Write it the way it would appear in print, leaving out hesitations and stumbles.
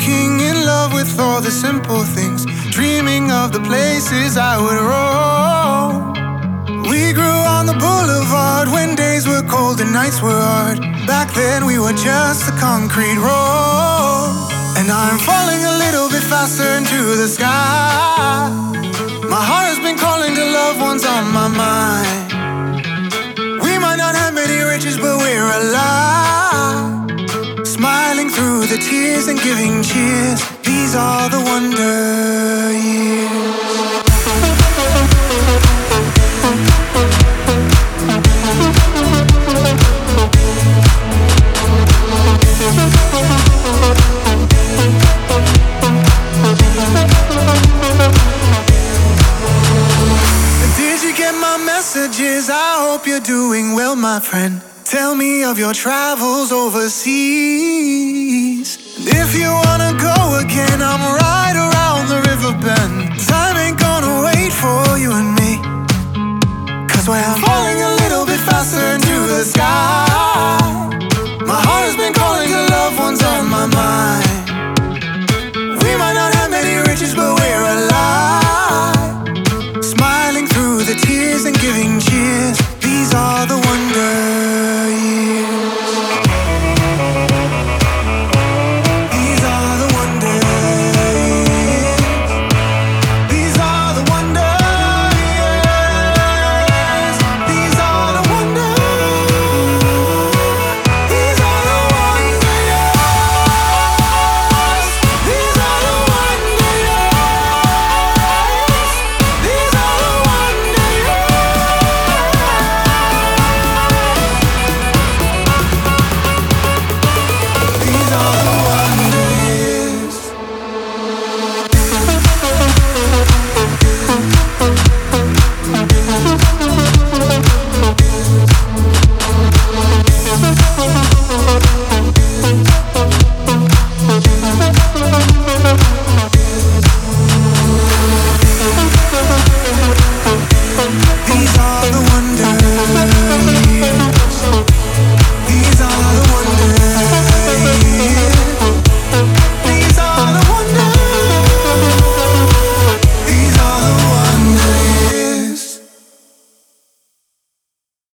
Walking in love with all the simple things, dreaming of the places I would roam. We grew on the boulevard when days were cold and nights were hard. Back then we were just a concrete road. And I'm falling a little bit faster into the sky. My heart has been calling to loved ones on my mind. We might not have many riches, but we're alive, smiling through the tears and giving cheers. These are the wonder years. Did you get my messages? I hope you're doing well, my friend. Tell me of your travels overseas. And if you wanna go again, I'm right around the river bend. Time ain't